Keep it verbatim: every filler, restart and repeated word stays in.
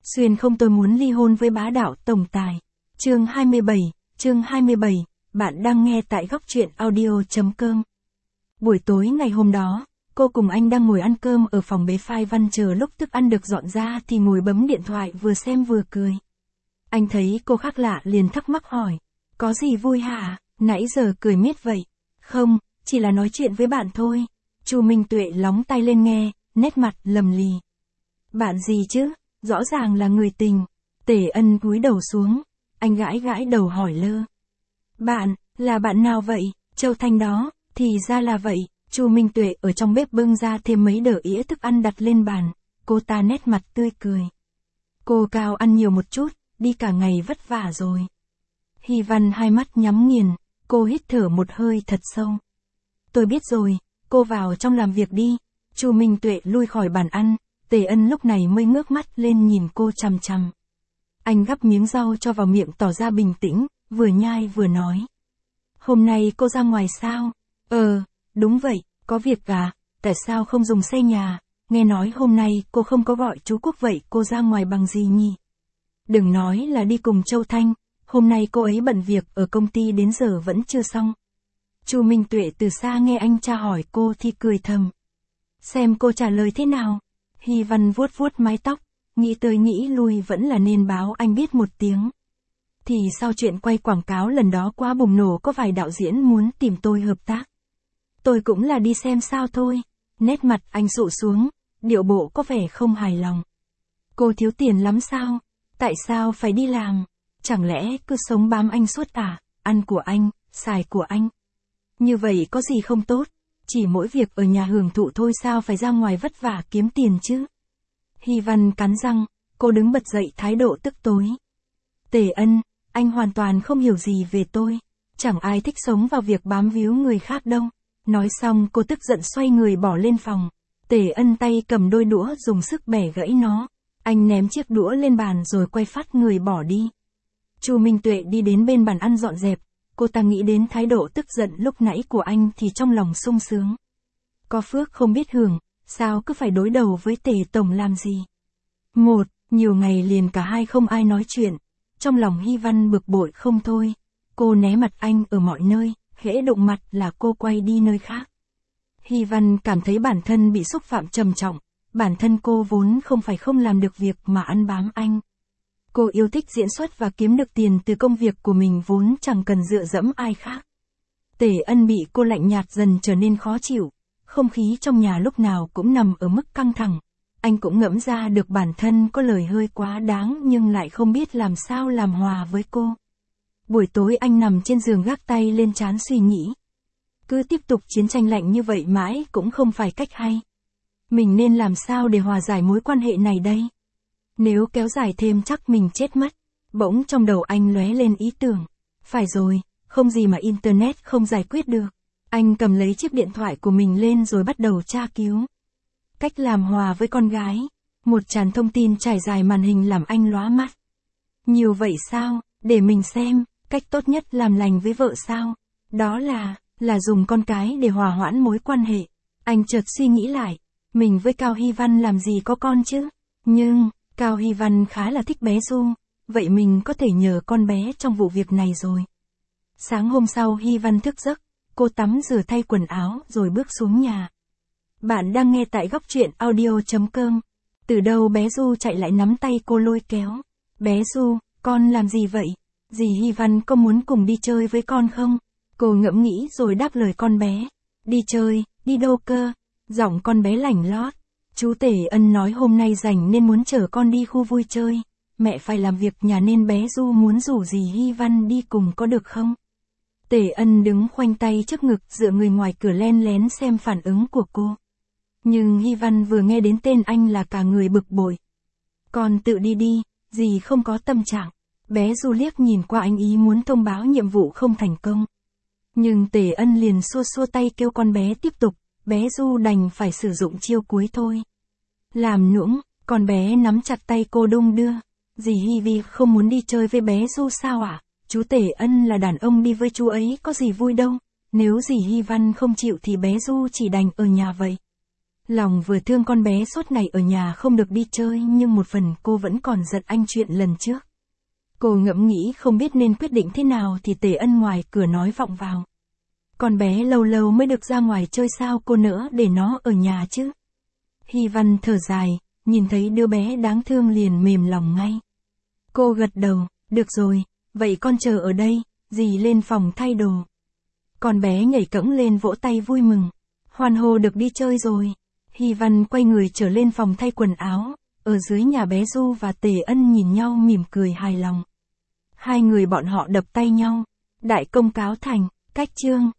Xuyên không tôi muốn ly hôn với bá đạo tổng tài. Chương hai mươi bảy, chương hai mươi bảy, bạn đang nghe tại góc truyện audio.com. Buổi tối ngày hôm đó, cô cùng anh đang ngồi ăn cơm ở phòng bếp phai văn chờ lúc thức ăn được dọn ra thì ngồi bấm điện thoại vừa xem vừa cười. Anh thấy cô khác lạ liền thắc mắc hỏi, có gì vui hả, nãy giờ cười miết vậy? Không, chỉ là nói chuyện với bạn thôi. Chu Minh Tuệ lóng tay lên nghe, nét mặt lầm lì. Bạn gì chứ, rõ ràng là người tình. Tề Ân cúi đầu xuống, anh gãi gãi đầu hỏi lơ. Bạn, là bạn nào vậy? Châu Thanh đó, thì ra là vậy. Chu Minh Tuệ ở trong bếp bưng ra thêm mấy đỡ ĩa thức ăn đặt lên bàn, cô ta nét mặt tươi cười. Cô Cao ăn nhiều một chút, đi cả ngày vất vả rồi. Hy Văn hai mắt nhắm nghiền, cô hít thở một hơi thật sâu. Tôi biết rồi, cô vào trong làm việc đi. Chu Minh Tuệ lui khỏi bàn ăn, Tề Ân lúc này mới ngước mắt lên nhìn cô chằm chằm. Anh gắp miếng rau cho vào miệng tỏ ra bình tĩnh, vừa nhai vừa nói. Hôm nay cô ra ngoài sao? Ờ, đúng vậy, có việc à, tại sao không dùng xe nhà? Nghe nói hôm nay cô không có gọi chú Quốc vậy cô ra ngoài bằng gì nhỉ? Đừng nói là đi cùng Châu Thanh, hôm nay cô ấy bận việc ở công ty đến giờ vẫn chưa xong. Chu Minh Tuệ từ xa nghe anh tra hỏi cô thì cười thầm. Xem cô trả lời thế nào? Hy Văn vuốt vuốt mái tóc, nghĩ tới nghĩ lui vẫn là nên báo anh biết một tiếng. Thì sau chuyện quay quảng cáo lần đó quá bùng nổ có vài đạo diễn muốn tìm tôi hợp tác. Tôi cũng là đi xem sao thôi. Nét mặt anh dụ xuống, điệu bộ có vẻ không hài lòng. Cô thiếu tiền lắm sao? Tại sao phải đi làm? Chẳng lẽ cứ sống bám anh suốt à? Ăn của anh, xài của anh. Như vậy có gì không tốt? Chỉ mỗi việc ở nhà hưởng thụ thôi sao phải ra ngoài vất vả kiếm tiền chứ? Hy Văn cắn răng, cô đứng bật dậy thái độ tức tối. Tề Ân, anh hoàn toàn không hiểu gì về tôi. Chẳng ai thích sống vào việc bám víu người khác đâu. Nói xong cô tức giận xoay người bỏ lên phòng. Tề Ân tay cầm đôi đũa dùng sức bẻ gãy nó. Anh ném chiếc đũa lên bàn rồi quay phát người bỏ đi. Chu Minh Tuệ đi đến bên bàn ăn dọn dẹp. Cô ta nghĩ đến thái độ tức giận lúc nãy của anh thì trong lòng sung sướng. Có phước không biết hưởng, sao cứ phải đối đầu với Tề Tổng làm gì? Một, nhiều ngày liền cả hai không ai nói chuyện. Trong lòng Hy Văn bực bội không thôi. Cô né mặt anh ở mọi nơi, hễ đụng mặt là cô quay đi nơi khác. Hy Văn cảm thấy bản thân bị xúc phạm trầm trọng. Bản thân cô vốn không phải không làm được việc mà ăn bám anh. Cô yêu thích diễn xuất và kiếm được tiền từ công việc của mình vốn chẳng cần dựa dẫm ai khác. Tề Ân bị cô lạnh nhạt dần trở nên khó chịu. Không khí trong nhà lúc nào cũng nằm ở mức căng thẳng. Anh cũng ngẫm ra được bản thân có lời hơi quá đáng nhưng lại không biết làm sao làm hòa với cô. Buổi tối anh nằm trên giường gác tay lên trán suy nghĩ. Cứ tiếp tục chiến tranh lạnh như vậy mãi cũng không phải cách hay. Mình nên làm sao để hòa giải mối quan hệ này đây? Nếu kéo dài thêm chắc mình chết mất. Bỗng trong đầu anh lóe lên ý tưởng. Phải rồi, không gì mà Internet không giải quyết được. Anh cầm lấy chiếc điện thoại của mình lên rồi bắt đầu tra cứu. Cách làm hòa với con gái. Một tràn thông tin trải dài màn hình làm anh lóa mắt. Nhiều vậy sao? Để mình xem, cách tốt nhất làm lành với vợ sao? Đó là, là dùng con cái để hòa hoãn mối quan hệ. Anh chợt suy nghĩ lại. Mình với Cao Hy Văn làm gì có con chứ? Nhưng, Cao Hy Văn khá là thích bé Du. Vậy mình có thể nhờ con bé trong vụ việc này rồi. Sáng hôm sau Hy Văn thức giấc. Cô tắm rửa thay quần áo rồi bước xuống nhà. Bạn đang nghe tại góc truyện audio.com. Từ đâu bé Du chạy lại nắm tay cô lôi kéo. Bé Du, con làm gì vậy? Dì Hy Văn có muốn cùng đi chơi với con không? Cô ngẫm nghĩ rồi đáp lời con bé. Đi chơi, đi đâu cơ? Giọng con bé lảnh lót. Chú Tề Ân nói hôm nay rảnh nên muốn chở con đi khu vui chơi. Mẹ phải làm việc nhà nên bé Du muốn rủ dì Hy Văn đi cùng có được không? Tề Ân đứng khoanh tay trước ngực dựa người ngoài cửa len lén xem phản ứng của cô. Nhưng Hy Văn vừa nghe đến tên anh là cả người bực bội. Con tự đi đi, dì không có tâm trạng. Bé Du liếc nhìn qua anh ý muốn thông báo nhiệm vụ không thành công. Nhưng Tề Ân liền xua xua tay kêu con bé tiếp tục. Bé Du đành phải sử dụng chiêu cuối thôi. Làm nũng, con bé nắm chặt tay cô đung đưa. Dì Hy Vi không muốn đi chơi với bé Du sao ạ? À? Chú Tề Ân là đàn ông đi với chú ấy có gì vui đâu. Nếu dì Hy Văn không chịu thì bé Du chỉ đành ở nhà vậy. Lòng vừa thương con bé suốt ngày ở nhà không được đi chơi nhưng một phần cô vẫn còn giận anh chuyện lần trước. Cô ngẫm nghĩ không biết nên quyết định thế nào thì Tề Ân ngoài cửa nói vọng vào. Con bé lâu lâu mới được ra ngoài chơi sao cô nỡ để nó ở nhà chứ. Hy Văn thở dài, nhìn thấy đứa bé đáng thương liền mềm lòng ngay. Cô gật đầu, được rồi, vậy con chờ ở đây, dì lên phòng thay đồ. Con bé nhảy cẫng lên vỗ tay vui mừng. Hoan hô được đi chơi rồi. Hy Văn quay người trở lên phòng thay quần áo, ở dưới nhà bé Du và Tề Ân nhìn nhau mỉm cười hài lòng. Hai người bọn họ đập tay nhau. Đại công cáo thành, cách chương.